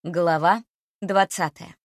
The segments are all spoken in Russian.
Глава 20.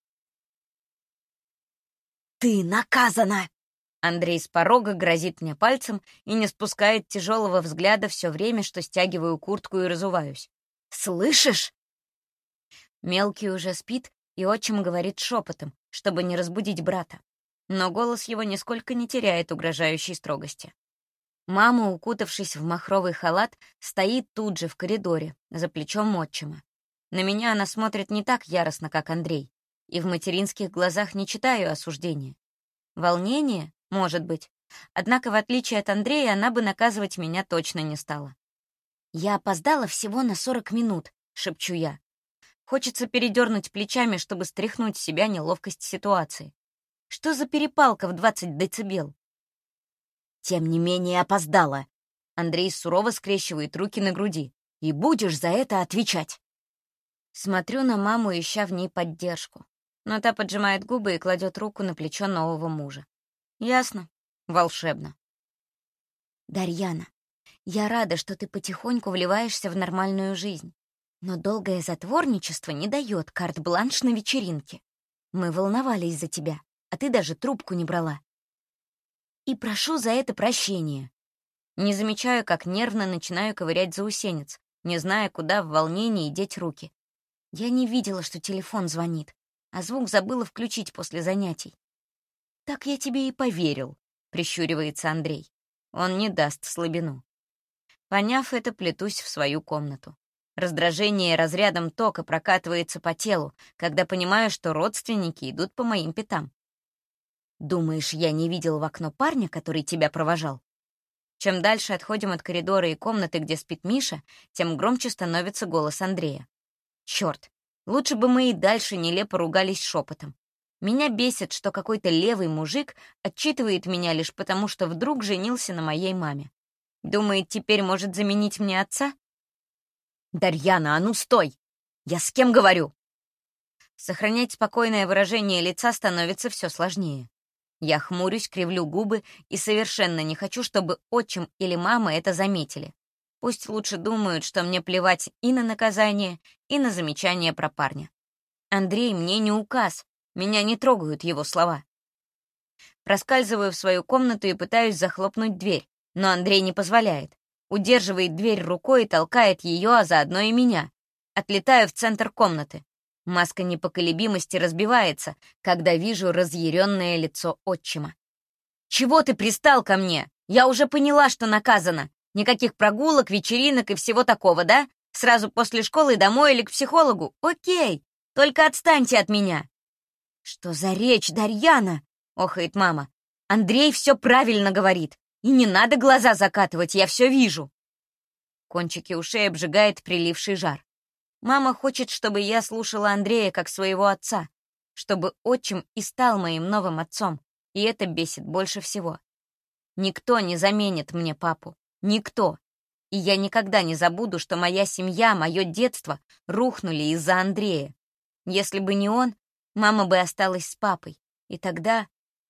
«Ты наказана!» Андрей с порога грозит мне пальцем и не спускает тяжелого взгляда все время, что стягиваю куртку и разуваюсь. «Слышишь?» Мелкий уже спит, и отчим говорит шепотом, чтобы не разбудить брата. Но голос его нисколько не теряет угрожающей строгости. Мама, укутавшись в махровый халат, стоит тут же в коридоре, за плечом отчима. На меня она смотрит не так яростно, как Андрей, и в материнских глазах не читаю осуждения. Волнение? Может быть. Однако, в отличие от Андрея, она бы наказывать меня точно не стала. «Я опоздала всего на 40 минут», — шепчу я. Хочется передернуть плечами, чтобы стряхнуть с себя неловкость ситуации. Что за перепалка в 20 децибел? «Тем не менее опоздала», Андрей сурово скрещивает руки на груди. «и будешь за это отвечать». Смотрю на маму, ища в ней поддержку. Но та поджимает губы и кладет руку на плечо нового мужа. Ясно. Волшебно. «Дарьяна, я рада, что ты потихоньку вливаешься в нормальную жизнь. Но долгое затворничество не дает карт-бланш на вечеринке. Мы волновались за тебя, а ты даже трубку не брала. И прошу за это прощения». Не замечаю, как нервно начинаю ковырять заусенец, не зная, куда в волнении деть руки. Я не видела, что телефон звонит, а звук забыла включить после занятий. «Так я тебе и поверил», — прищуривается Андрей. Он не даст слабину. Поняв это, плетусь в свою комнату. Раздражение разрядом тока прокатывается по телу, когда понимаю, что родственники идут по моим пятам. «Думаешь, я не видел в окно парня, который тебя провожал?» Чем дальше отходим от коридора и комнаты, где спит Миша, тем громче становится голос Андрея. Черт, лучше бы мы и дальше нелепо ругались шепотом. Меня бесит, что какой-то левый мужик отчитывает меня лишь потому, что вдруг женился на моей маме. Думает, теперь может заменить мне отца? «Дарьяна, а ну стой! Я с кем говорю?» Сохранять спокойное выражение лица становится все сложнее. Я хмурюсь, кривлю губы и совершенно не хочу, чтобы отчим или мама это заметили. Пусть лучше думают, что мне плевать и на наказание, и на замечание про парня. Андрей мне не указ, меня не трогают его слова. Проскальзываю в свою комнату и пытаюсь захлопнуть дверь, но Андрей не позволяет. Удерживает дверь рукой и толкает ее, а заодно и меня. Отлетаю в центр комнаты. Маска непоколебимости разбивается, когда вижу разъяренное лицо отчима. «Чего ты пристал ко мне? Я уже поняла, что наказана. Никаких прогулок, вечеринок и всего такого, да? Сразу после школы домой или к психологу? Окей, только отстаньте от меня». «Что за речь, Дарьяна?» — охает мама. «Андрей все правильно говорит. И не надо глаза закатывать, я все вижу». Кончики ушей обжигает приливший жар. Мама хочет, чтобы я слушала Андрея как своего отца, чтобы отчим и стал моим новым отцом, и это бесит больше всего. Никто не заменит мне папу. Никто. И я никогда не забуду, что моя семья, мое детство рухнули из-за Андрея. Если бы не он, мама бы осталась с папой. И тогда...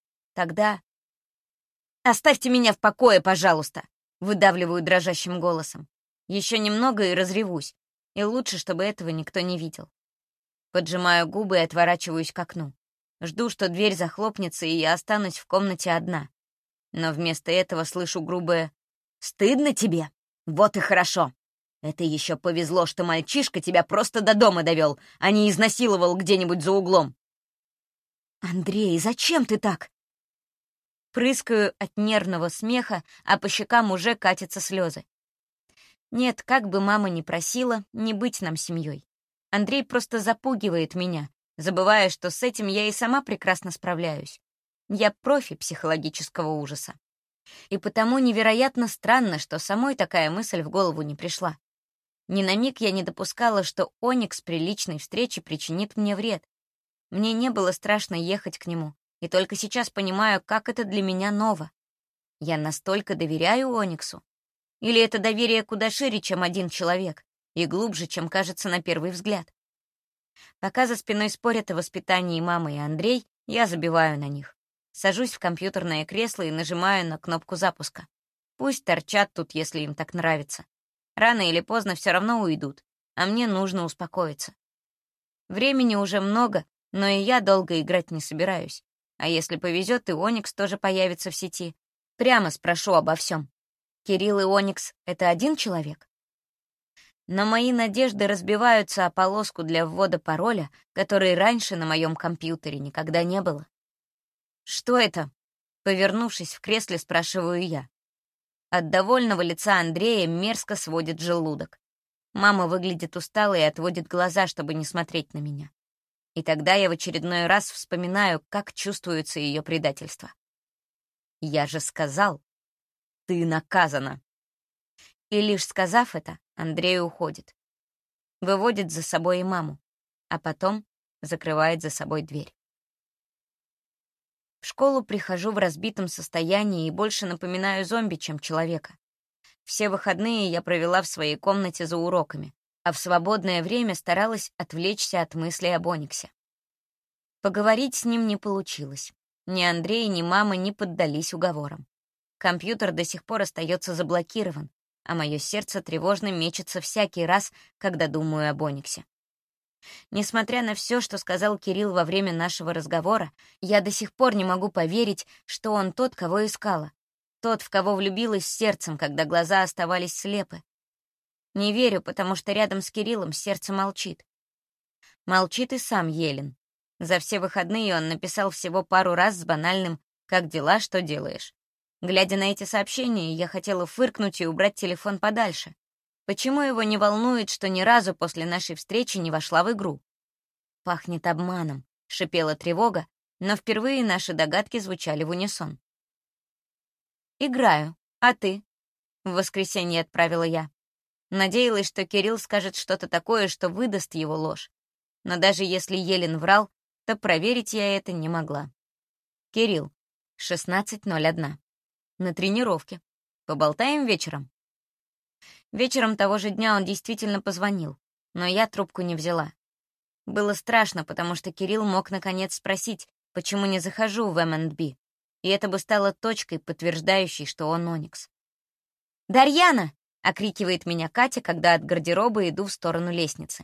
«Оставьте меня в покое, пожалуйста!» — выдавливаю дрожащим голосом. Еще немного и разревусь. И лучше, чтобы этого никто не видел. Поджимаю губы и отворачиваюсь к окну. Жду, что дверь захлопнется, и я останусь в комнате одна. Но вместо этого слышу грубое «Стыдно тебе? Вот и хорошо. Это еще повезло, что мальчишка тебя просто до дома довел, а не изнасиловал где-нибудь за углом». «Андрей, зачем ты так?» Прыскаю от нервного смеха, а по щекам уже катятся слезы. Нет, как бы мама ни просила, не быть нам семьей. Андрей просто запугивает меня, забывая, что с этим я и сама прекрасно справляюсь. Я профи психологического ужаса. И потому невероятно странно, что самой такая мысль в голову не пришла. Ни на миг я не допускала, что Оникс при личной встрече причинит мне вред. Мне не было страшно ехать к нему, и только сейчас понимаю, как это для меня ново. Я настолько доверяю Ониксу. Или это доверие куда шире, чем один человек, и глубже, чем кажется на первый взгляд. Пока за спиной спорят о воспитании мама и Андрей, я забиваю на них. Сажусь в компьютерное кресло и нажимаю на кнопку запуска. Пусть торчат тут, если им так нравится. Рано или поздно все равно уйдут, а мне нужно успокоиться. Времени уже много, но и я долго играть не собираюсь. А если повезет, и Оникс тоже появится в сети. Прямо спрошу обо всем. Кирилл и Оникс — это один человек? Но мои надежды разбиваются о полоску для ввода пароля, который раньше на моем компьютере никогда не было. «Что это?» — повернувшись в кресле, спрашиваю я. От довольного лица Андрея мерзко сводит желудок. Мама выглядит усталой и отводит глаза, чтобы не смотреть на меня. И тогда я в очередной раз вспоминаю, как чувствуется ее предательство. «Я же сказал, ты наказана!» И лишь сказав это, Андрей уходит. Выводит за собой и маму, а потом закрывает за собой дверь. В школу прихожу в разбитом состоянии и больше напоминаю зомби, чем человека. Все выходные я провела в своей комнате за уроками, а в свободное время старалась отвлечься от мыслей об Ониксе. Поговорить с ним не получилось. Ни Андрей, ни мама не поддались уговорам. Компьютер до сих пор остается заблокирован, а мое сердце тревожно мечется всякий раз, когда думаю об Ониксе. Несмотря на все, что сказал Кирилл во время нашего разговора, я до сих пор не могу поверить, что он тот, кого искала. Тот, в кого влюбилась сердцем, когда глаза оставались слепы. Не верю, потому что рядом с Кириллом сердце молчит. Молчит и сам Елен. За все выходные он написал всего пару раз с банальным «Как дела, что делаешь?». Глядя на эти сообщения, я хотела фыркнуть и убрать телефон подальше. Почему его не волнует, что ни разу после нашей встречи не вошла в игру? «Пахнет обманом», — шипела тревога, но впервые наши догадки звучали в унисон. «Играю. А ты?» — в воскресенье отправила я. Надеялась, что Кирилл скажет что-то такое, что выдаст его ложь. Но даже если Елен врал, то проверить я это не могла. «Кирилл, 16:01. На тренировке. Поболтаем вечером?» Вечером того же дня он действительно позвонил, но я трубку не взяла. Было страшно, потому что Кирилл мог наконец спросить, почему не захожу в M&B, и это бы стало точкой, подтверждающей, что он Оникс. «Дарьяна!» — окрикивает меня Катя, когда от гардероба иду в сторону лестницы.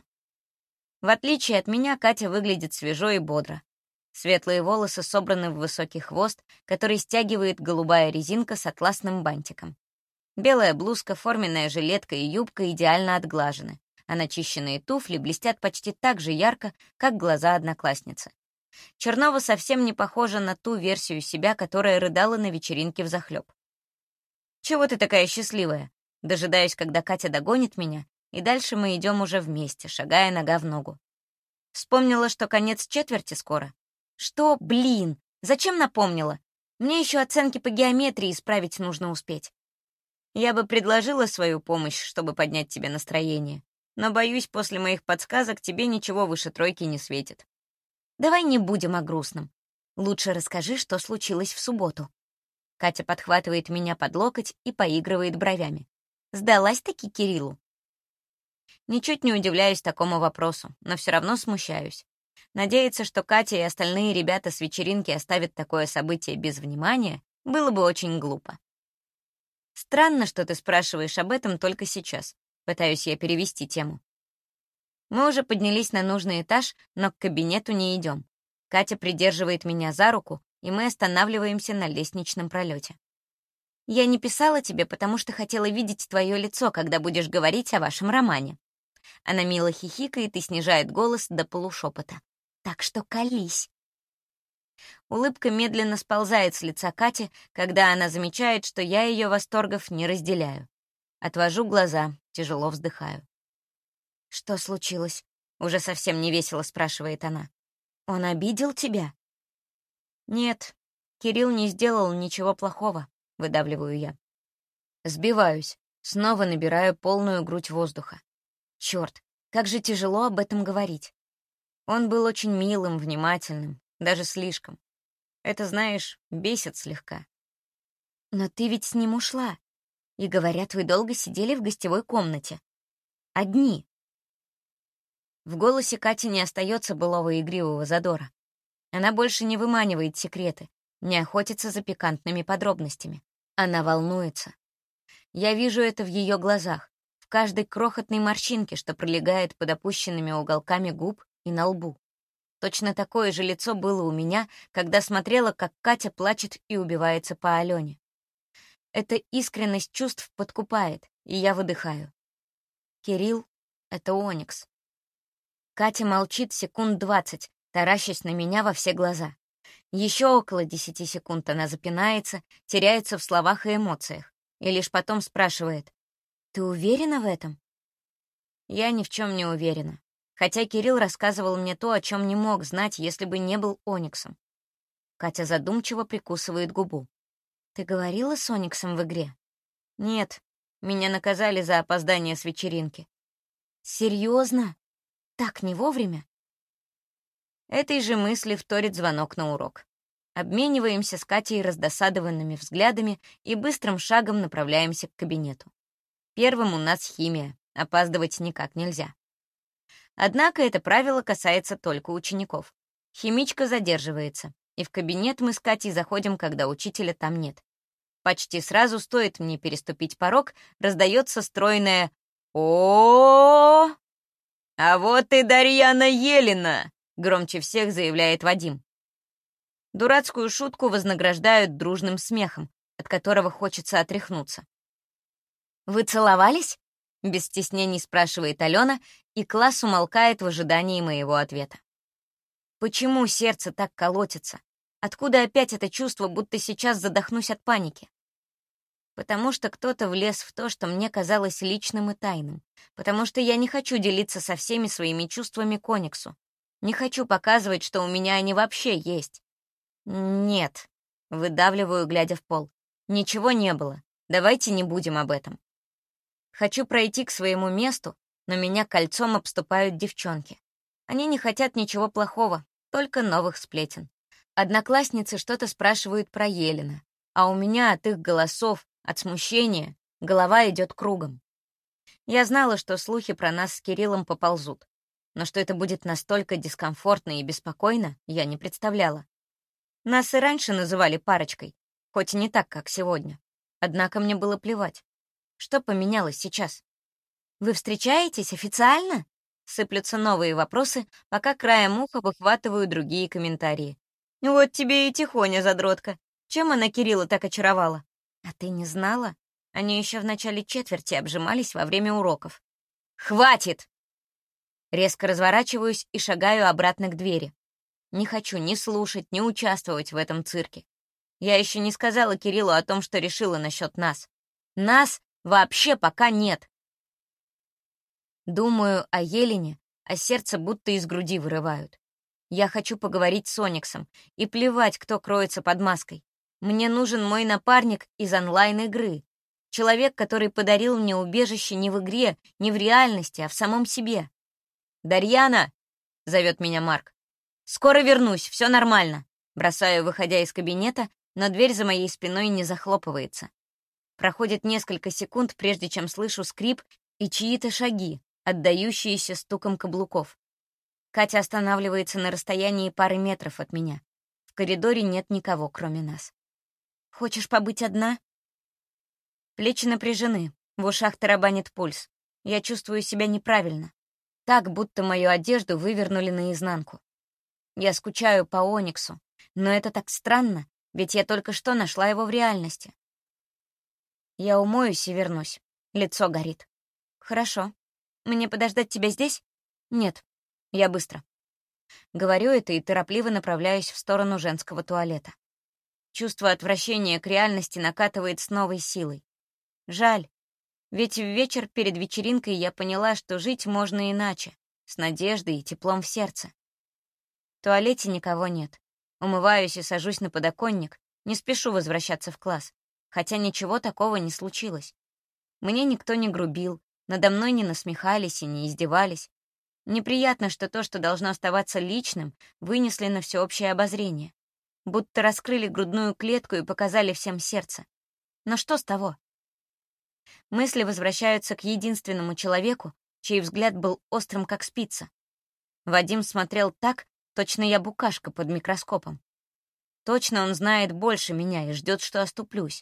В отличие от меня, Катя выглядит свежо и бодро. Светлые волосы собраны в высокий хвост, который стягивает голубая резинка с атласным бантиком. Белая блузка, форменная жилетка и юбка идеально отглажены, а начищенные туфли блестят почти так же ярко, как глаза одноклассницы. Чернова совсем не похожа на ту версию себя, которая рыдала на вечеринке взахлёб. «Чего ты такая счастливая?» Дожидаюсь, когда Катя догонит меня, и дальше мы идем уже вместе, шагая нога в ногу. Вспомнила, что конец четверти скоро. «Что, блин? Зачем напомнила? Мне еще оценки по геометрии исправить нужно успеть». Я бы предложила свою помощь, чтобы поднять тебе настроение, но, боюсь, после моих подсказок тебе ничего выше тройки не светит. Давай не будем о грустном. Лучше расскажи, что случилось в субботу. Катя подхватывает меня под локоть и поигрывает бровями. Сдалась-таки Кириллу? Ничуть не удивляюсь такому вопросу, но все равно смущаюсь. Надеяться, что Катя и остальные ребята с вечеринки оставят такое событие без внимания, было бы очень глупо. Странно, что ты спрашиваешь об этом только сейчас. Пытаюсь я перевести тему. Мы уже поднялись на нужный этаж, но к кабинету не идем. Катя придерживает меня за руку, и мы останавливаемся на лестничном пролете. Я не писала тебе, потому что хотела видеть твое лицо, когда будешь говорить о вашем романе. Она мило хихикает и снижает голос до полушепота. Так что колись. Улыбка медленно сползает с лица Кати, когда она замечает, что я ее восторгов не разделяю. Отвожу глаза, тяжело вздыхаю. «Что случилось?» — уже совсем невесело спрашивает она. «Он обидел тебя?» «Нет, Кирилл не сделал ничего плохого», — выдавливаю я. Сбиваюсь, снова набираю полную грудь воздуха. Черт, как же тяжело об этом говорить. Он был очень милым, внимательным, даже слишком. Это, знаешь, бесит слегка. Но ты ведь с ним ушла. И, говорят, вы долго сидели в гостевой комнате. Одни. В голосе Кати не остается былого игривого задора. Она больше не выманивает секреты, не охотится за пикантными подробностями. Она волнуется. Я вижу это в ее глазах, в каждой крохотной морщинке, что пролегает под опущенными уголками губ и на лбу. Точно такое же лицо было у меня, когда смотрела, как Катя плачет и убивается по Алене. Эта искренность чувств подкупает, и я выдыхаю. Кирилл — это Оникс. Катя молчит секунд 20, таращась на меня во все глаза. Еще около 10 секунд она запинается, теряется в словах и эмоциях, и лишь потом спрашивает: «Ты уверена в этом?» Я ни в чем не уверена, хотя Кирилл рассказывал мне то, о чем не мог знать, если бы не был Ониксом. Катя задумчиво прикусывает губу. «Ты говорила с Ониксом в игре?» «Нет, меня наказали за опоздание с вечеринки». «Серьезно? Так не вовремя?» Этой же мысли вторит звонок на урок. Обмениваемся с Катей раздосадованными взглядами и быстрым шагом направляемся к кабинету. Первым у нас химия, опаздывать никак нельзя. Однако это правило касается только учеников. Химичка задерживается, и в кабинет мы с Катей заходим, когда учителя там нет. Почти сразу, стоит мне переступить порог, раздается стройное «О-о-о!» «А вот и Дарьяна Елена!» — громче всех заявляет Вадим. Дурацкую шутку вознаграждают дружным смехом, от которого хочется отряхнуться. «Вы целовались?» — без стеснений спрашивает Алена, и класс умолкает в ожидании моего ответа. Почему сердце так колотится? Откуда опять это чувство, будто сейчас задохнусь от паники? Потому что кто-то влез в то, что мне казалось личным и тайным. Потому что я не хочу делиться со всеми своими чувствами к Ониксу. Не хочу показывать, что у меня они вообще есть. Нет, выдавливаю, глядя в пол. Ничего не было. Давайте не будем об этом. Хочу пройти к своему месту, но меня кольцом обступают девчонки. Они не хотят ничего плохого, только новых сплетен. Одноклассницы что-то спрашивают про Елена, а у меня от их голосов, от смущения, голова идет кругом. Я знала, что слухи про нас с Кириллом поползут, но что это будет настолько дискомфортно и беспокойно, я не представляла. Нас и раньше называли парочкой, хоть и не так, как сегодня. Однако мне было плевать. Что поменялось сейчас? «Вы встречаетесь официально?» Сыплются новые вопросы, пока краем уха выхватываю другие комментарии. «Вот тебе и тихоня, задротка. Чем она Кирилла так очаровала?» «А ты не знала? Они еще в начале четверти обжимались во время уроков». «Хватит!» Резко разворачиваюсь и шагаю обратно к двери. Не хочу ни слушать, ни участвовать в этом цирке. Я еще не сказала Кириллу о том, что решила насчет нас. Нас вообще пока нет. Думаю о Елене, а сердце будто из груди вырывают. Я хочу поговорить с Ониксом, и плевать, кто кроется под маской. Мне нужен мой напарник из онлайн-игры. Человек, который подарил мне убежище не в игре, не в реальности, а в самом себе. «Дарьяна!» — зовет меня Марк. «Скоро вернусь, все нормально». Бросаю, выходя из кабинета, но дверь за моей спиной не захлопывается. Проходит несколько секунд, прежде чем слышу скрип и чьи-то шаги, отдающиеся стуком каблуков. Катя останавливается на расстоянии пары метров от меня. В коридоре нет никого, кроме нас. «Хочешь побыть одна?» Плечи напряжены, в ушах тарабанит пульс. Я чувствую себя неправильно. Так, будто мою одежду вывернули наизнанку. Я скучаю по Ониксу, но это так странно, ведь я только что нашла его в реальности. Я умоюсь и вернусь. Лицо горит. «Хорошо. Мне подождать тебя здесь?» «Нет. Я быстро». Говорю это и торопливо направляюсь в сторону женского туалета. Чувство отвращения к реальности накатывает с новой силой. Жаль. Ведь в вечер перед вечеринкой я поняла, что жить можно иначе, с надеждой и теплом в сердце. В туалете никого нет. Умываюсь и сажусь на подоконник, не спешу возвращаться в класс, хотя ничего такого не случилось. Мне никто не грубил, надо мной не насмехались и не издевались. Неприятно, что то, что должно оставаться личным, вынесли на всеобщее обозрение. Будто раскрыли грудную клетку и показали всем сердце. Но что с того? Мысли возвращаются к единственному человеку, чей взгляд был острым, как спица. Вадим смотрел так, точно я букашка под микроскопом. Точно он знает больше меня и ждет, что оступлюсь.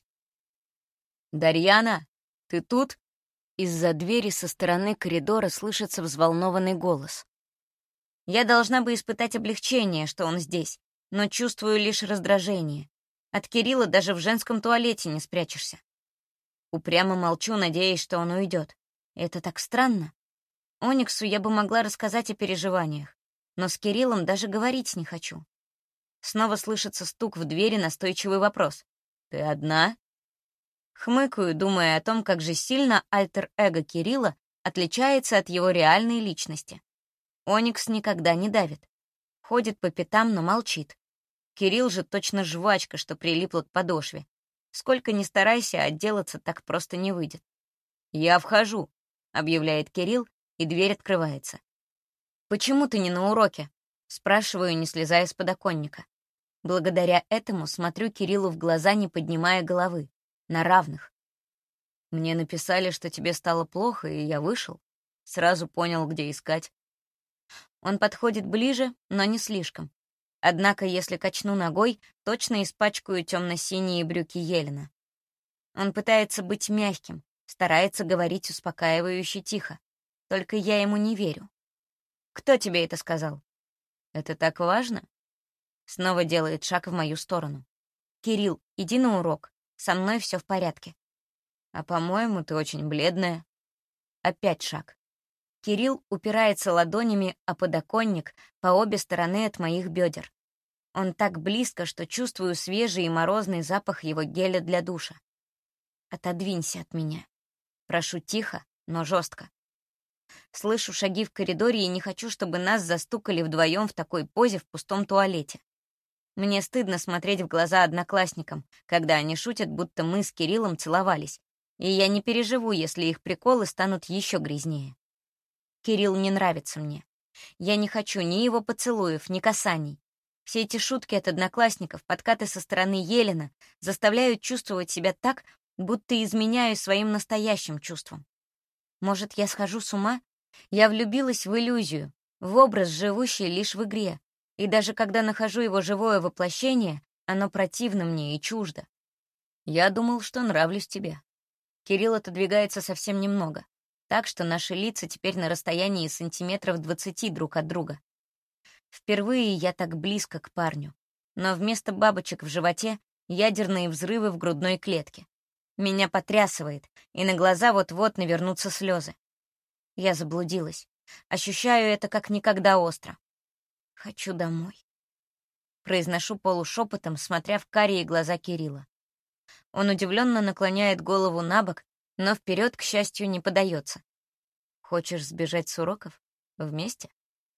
«Дарьяна, ты тут?» Из-за двери со стороны коридора слышится взволнованный голос. Я должна бы испытать облегчение, что он здесь, но чувствую лишь раздражение. От Кирилла даже в женском туалете не спрячешься. Упрямо молчу, надеясь, что он уйдет. Это так странно. Ониксу я бы могла рассказать о переживаниях, но с Кириллом даже говорить не хочу. Снова слышится стук в двери, настойчивый вопрос. «Ты одна?» Хмыкаю, думая о том, как же сильно альтер-эго Кирилла отличается от его реальной личности. Оникс никогда не давит. Ходит по пятам, но молчит. Кирилл же точно жвачка, что прилипла к подошве. Сколько ни старайся, отделаться так просто не выйдет. «Я вхожу», — объявляет Кирилл, и дверь открывается. «Почему ты не на уроке?» — спрашиваю, не слезая с подоконника. Благодаря этому смотрю Кириллу в глаза, не поднимая головы. На равных. «Мне написали, что тебе стало плохо, и я вышел. Сразу понял, где искать». Он подходит ближе, но не слишком. Однако, если качну ногой, точно испачкаю темно-синие брюки Елена. Он пытается быть мягким, старается говорить успокаивающе тихо. Только я ему не верю. «Кто тебе это сказал?» «Это так важно?» Снова делает шаг в мою сторону. «Кирилл, иди на урок. Со мной все в порядке». «А, по-моему, ты очень бледная». Опять шаг. Кирилл упирается ладонями о подоконник по обе стороны от моих бедер. Он так близко, что чувствую свежий и морозный запах его геля для душа. «Отодвинься от меня». Прошу тихо, но жестко. Слышу шаги в коридоре и не хочу, чтобы нас застукали вдвоем в такой позе в пустом туалете. Мне стыдно смотреть в глаза одноклассникам, когда они шутят, будто мы с Кириллом целовались, и я не переживу, если их приколы станут еще грязнее. Кирилл не нравится мне. Я не хочу ни его поцелуев, ни касаний. Все эти шутки от одноклассников, подкаты со стороны Елена заставляют чувствовать себя так, будто изменяю своим настоящим чувствам. Может, я схожу с ума? Я влюбилась в иллюзию, в образ, живущий лишь в игре. И даже когда нахожу его живое воплощение, оно противно мне и чуждо. Я думал, что нравлюсь тебе. Кирилл отодвигается совсем немного, так что наши лица теперь на расстоянии сантиметров 20 друг от друга. Впервые я так близко к парню, но вместо бабочек в животе — ядерные взрывы в грудной клетке. Меня потрясывает, и на глаза вот-вот навернутся слезы. Я заблудилась. Ощущаю это как никогда остро. «Хочу домой», — произношу полушепотом, смотря в карие глаза Кирилла. Он удивленно наклоняет голову на бок, но вперед, к счастью, не подается. «Хочешь сбежать с уроков? Вместе?»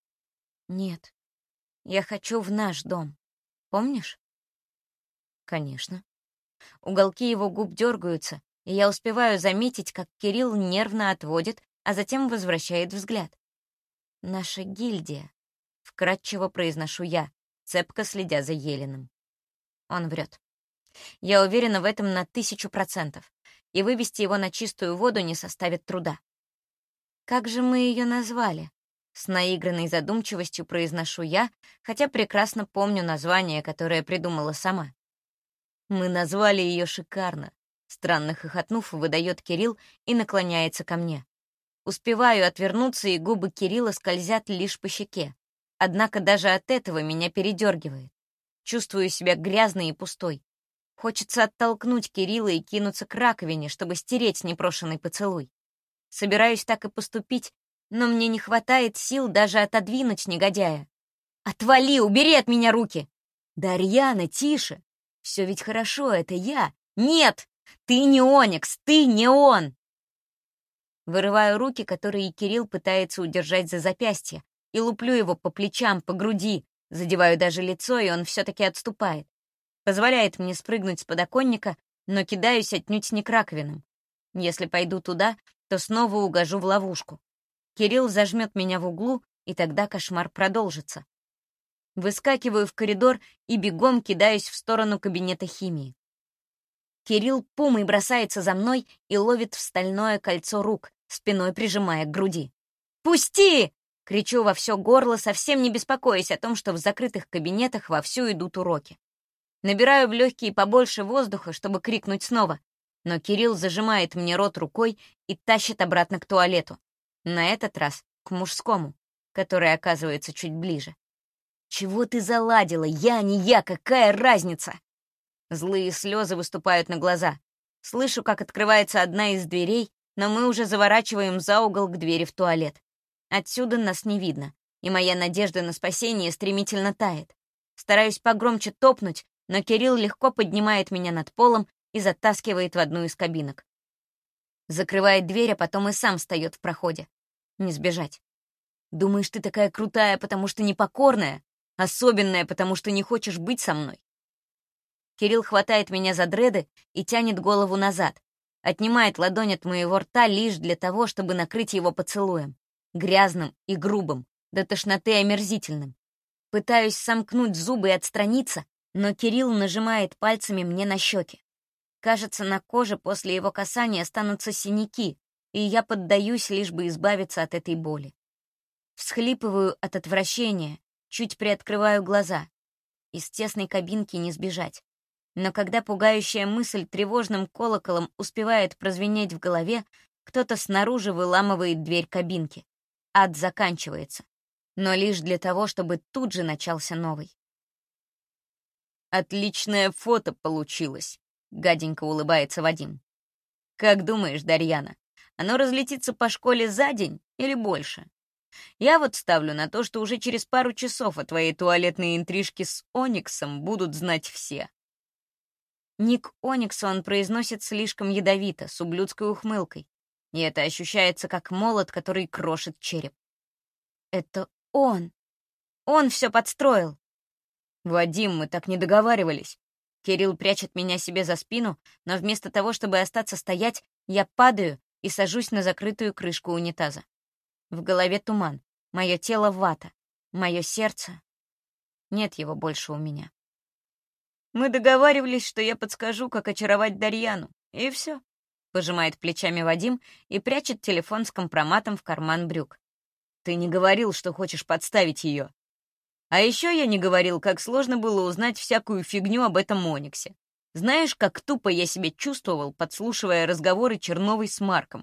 «Нет, я хочу в наш дом. Помнишь?» «Конечно». Уголки его губ дергаются, и я успеваю заметить, как Кирилл нервно отводит, а затем возвращает взгляд. «Наша гильдия», — вкратчиво произношу я, цепко следя за Еленом. Он врет. Я уверена в этом на 1000%, и вывести его на чистую воду не составит труда. «Как же мы ее назвали?» С наигранной задумчивостью произношу я, хотя прекрасно помню название, которое придумала сама. «Мы назвали ее шикарно», — странно хохотнув, выдает Кирилл и наклоняется ко мне. Успеваю отвернуться, и губы Кирилла скользят лишь по щеке. Однако даже от этого меня передергивает. Чувствую себя грязной и пустой. Хочется оттолкнуть Кирилла и кинуться к раковине, чтобы стереть непрошенный поцелуй. Собираюсь так и поступить, но мне не хватает сил даже отодвинуть негодяя. «Отвали, убери от меня руки!» «Дарьяна, тише! Все ведь хорошо, это я!» «Нет! Ты не Оникс, ты не он!» Вырываю руки, которые Кирилл пытается удержать за запястье, и луплю его по плечам, по груди, задеваю даже лицо, и он все-таки отступает. Позволяет мне спрыгнуть с подоконника, но кидаюсь отнюдь не к раковинам. Если пойду туда, то снова угожу в ловушку. Кирилл зажмет меня в углу, и тогда кошмар продолжится. Выскакиваю в коридор и бегом кидаюсь в сторону кабинета химии. Кирилл пумой бросается за мной и ловит в стальное кольцо рук, спиной прижимая к груди. «Пусти!» — кричу во все горло, совсем не беспокоясь о том, что в закрытых кабинетах вовсю идут уроки. Набираю в легкие побольше воздуха, чтобы крикнуть снова, но Кирилл зажимает мне рот рукой и тащит обратно к туалету. На этот раз к мужскому, который оказывается чуть ближе. «Чего ты заладила? Я, не я, какая разница?» Злые слезы выступают на глаза. Слышу, как открывается одна из дверей, но мы уже заворачиваем за угол к двери в туалет. Отсюда нас не видно, и моя надежда на спасение стремительно тает. Стараюсь погромче топнуть, но Кирилл легко поднимает меня над полом и затаскивает в одну из кабинок. Закрывает дверь, а потом и сам встает в проходе. Не сбежать. «Думаешь, ты такая крутая, потому что непокорная? Особенная, потому что не хочешь быть со мной?» Кирилл хватает меня за дреды и тянет голову назад. Отнимает ладонь от моего рта лишь для того, чтобы накрыть его поцелуем. Грязным и грубым, до тошноты омерзительным. Пытаюсь сомкнуть зубы и отстраниться, но Кирилл нажимает пальцами мне на щеки. Кажется, на коже после его касания останутся синяки, и я поддаюсь, лишь бы избавиться от этой боли. Всхлипываю от отвращения, чуть приоткрываю глаза. Из тесной кабинки не сбежать. Но когда пугающая мысль тревожным колоколом успевает прозвенеть в голове, кто-то снаружи выламывает дверь кабинки. Ад заканчивается. Но лишь для того, чтобы тут же начался новый. «Отличное фото получилось», — гаденько улыбается Вадим. «Как думаешь, Дарьяна, оно разлетится по школе за день или больше? Я вот ставлю на то, что уже через пару часов о твоей туалетной интрижке с Ониксом будут знать все». Ник Оникса он произносит слишком ядовито, с ублюдской ухмылкой, и это ощущается как молот, который крошит череп. Это он! Он все подстроил! «Вадим, мы так не договаривались». Кирилл прячет меня себе за спину, но вместо того, чтобы остаться стоять, я падаю и сажусь на закрытую крышку унитаза. В голове туман, мое тело вата, мое сердце... Нет его больше у меня. «Мы договаривались, что я подскажу, как очаровать Дарьяну, и все», — пожимает плечами Вадим и прячет телефон с компроматом в карман брюк. «Ты не говорил, что хочешь подставить ее. А еще я не говорил, как сложно было узнать всякую фигню об этом Ониксе. Знаешь, как тупо я себя чувствовал, подслушивая разговоры Черновой с Марком?»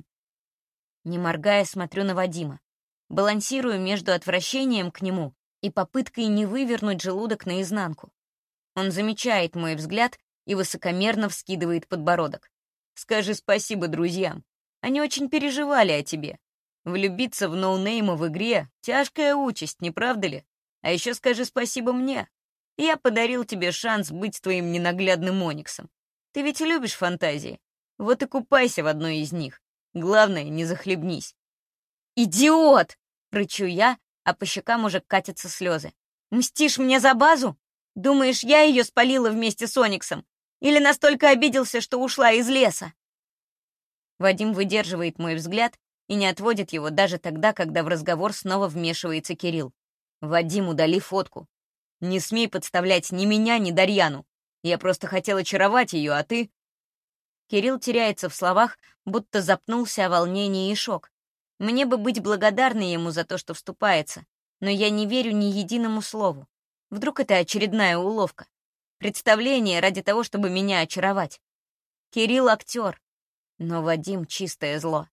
Не моргая, смотрю на Вадима. Балансирую между отвращением к нему и попыткой не вывернуть желудок наизнанку. Он замечает мой взгляд и высокомерно вскидывает подбородок. «Скажи спасибо друзьям. Они очень переживали о тебе. Влюбиться в ноунейма в игре — тяжкая участь, не правда ли? А еще скажи спасибо мне. Я подарил тебе шанс быть твоим ненаглядным Ониксом. Ты ведь любишь фантазии. Вот и купайся в одной из них. Главное, не захлебнись». «Идиот!» — рычу я, а по щекам уже катятся слезы. «Мстишь мне за базу? Думаешь, я ее спалила вместе с Ониксом? Или настолько обиделся, что ушла из леса?» Вадим выдерживает мой взгляд и не отводит его даже тогда, когда в разговор снова вмешивается Кирилл. «Вадим, удали фотку. Не смей подставлять ни меня, ни Дарьяну. Я просто хотел очаровать ее, а ты...» Кирилл теряется в словах, будто запнулся о волнении и шок. Мне бы быть благодарной ему за то, что вступается, но я не верю ни единому слову. Вдруг это очередная уловка. Представление ради того, чтобы меня очаровать. Кирилл — актер, но Вадим — чистое зло.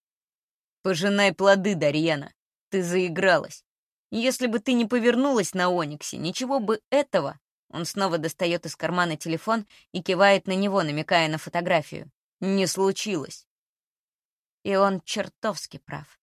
«Пожинай плоды, Дарьяна. Ты заигралась. Если бы ты не повернулась на Ониксе, ничего бы этого...» Он снова достает из кармана телефон и кивает на него, намекая на фотографию. «Не случилось». И он чертовски прав.